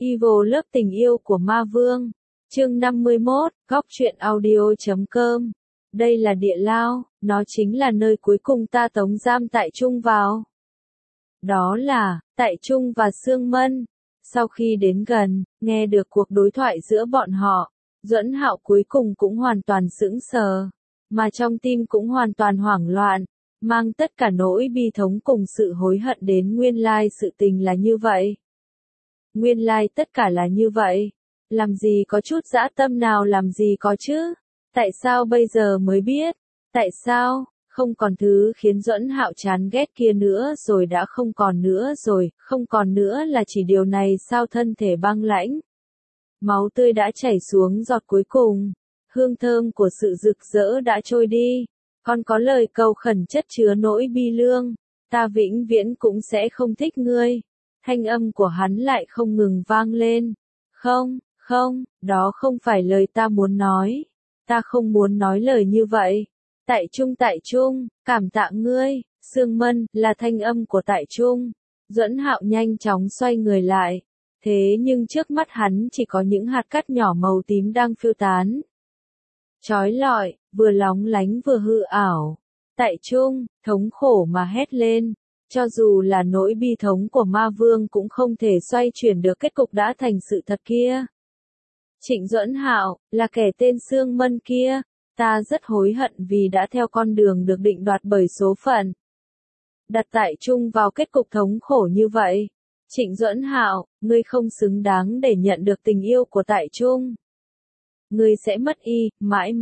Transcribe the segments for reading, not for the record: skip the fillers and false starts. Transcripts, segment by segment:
Evil Love tình yêu của ma vương. Chương 51, góc truyện audio.com. Đây là địa lao, nó chính là nơi cuối cùng ta tống giam Tại Trung vào. Đó là, Tại Trung và Sương Mân. Sau khi đến gần, nghe được cuộc đối thoại giữa bọn họ, Duẫn Hạo cuối cùng cũng hoàn toàn sững sờ, mà trong tim cũng hoàn toàn hoảng loạn, mang tất cả nỗi bi thống cùng sự hối hận đến nguyên lai sự tình là như vậy. Nguyên lai tất cả là như vậy. Làm gì có chút dã tâm nào làm gì có chứ? Tại sao bây giờ mới biết? Tại sao? Không còn thứ khiến Duẫn Hạo chán ghét kia nữa rồi, đã không còn nữa rồi, không còn nữa là chỉ điều này sao? Thân thể băng lãnh, máu tươi đã chảy xuống giọt cuối cùng, hương thơm của sự rực rỡ đã trôi đi, còn có lời cầu khẩn chất chứa nỗi bi lương, ta vĩnh viễn cũng sẽ không thích ngươi. Thanh âm của hắn lại không ngừng vang lên. Không, không, đó không phải lời ta muốn nói. Ta không muốn nói lời như vậy. Tại Trung, cảm tạ ngươi. Sương Mân, là thanh âm của Tại Trung. Duẫn Hạo nhanh chóng xoay người lại. Thế nhưng trước mắt hắn chỉ có những hạt cát nhỏ màu tím đang phiêu tán. Chói lọi, vừa lóng lánh vừa hư ảo. Tại Trung, thống khổ mà hét lên. Cho dù là nỗi bi thống của ma vương cũng không thể xoay chuyển được kết cục đã thành sự thật kia. Trịnh Duẫn Hạo, là kẻ tên Sương Mân kia, ta rất hối hận vì đã theo con đường được định đoạt bởi số phận. Đặt Tại Trung vào kết cục thống khổ như vậy. Trịnh Duẫn Hạo, ngươi không xứng đáng để nhận được tình yêu của Tại Trung. Ngươi sẽ mất y, mãi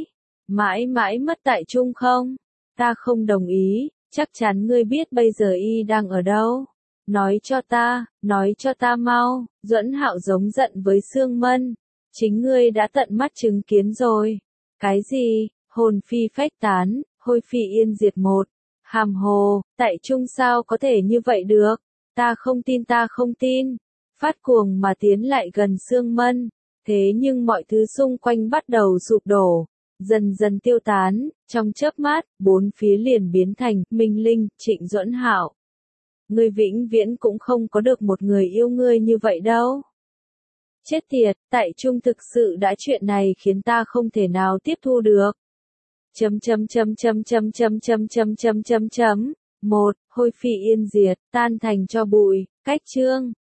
mãi mất Tại Trung không? Ta không đồng ý. Chắc chắn ngươi biết bây giờ y đang ở đâu. Nói cho ta mau. Duẫn Hạo giống giận với Sương Mân. Chính ngươi đã tận mắt chứng kiến rồi. Cái gì? Hồn phi phách tán, hôi phi yên diệt một. Hàm hồ, Tại Trung sao có thể như vậy được? Ta không tin. Phát cuồng mà tiến lại gần Sương Mân. Thế nhưng mọi thứ xung quanh bắt đầu sụp đổ. Dần dần tiêu tán, trong chớp mắt, bốn phía liền biến thành Minh Linh. Trịnh Duẫn Hạo, ngươi vĩnh viễn cũng không có được một người yêu ngươi như vậy đâu. Chết tiệt, Tại Trung thực sự đã, chuyện này khiến ta không thể nào tiếp thu được. Một, hôi phi yên diệt, tan thành cho bụi, cách chương.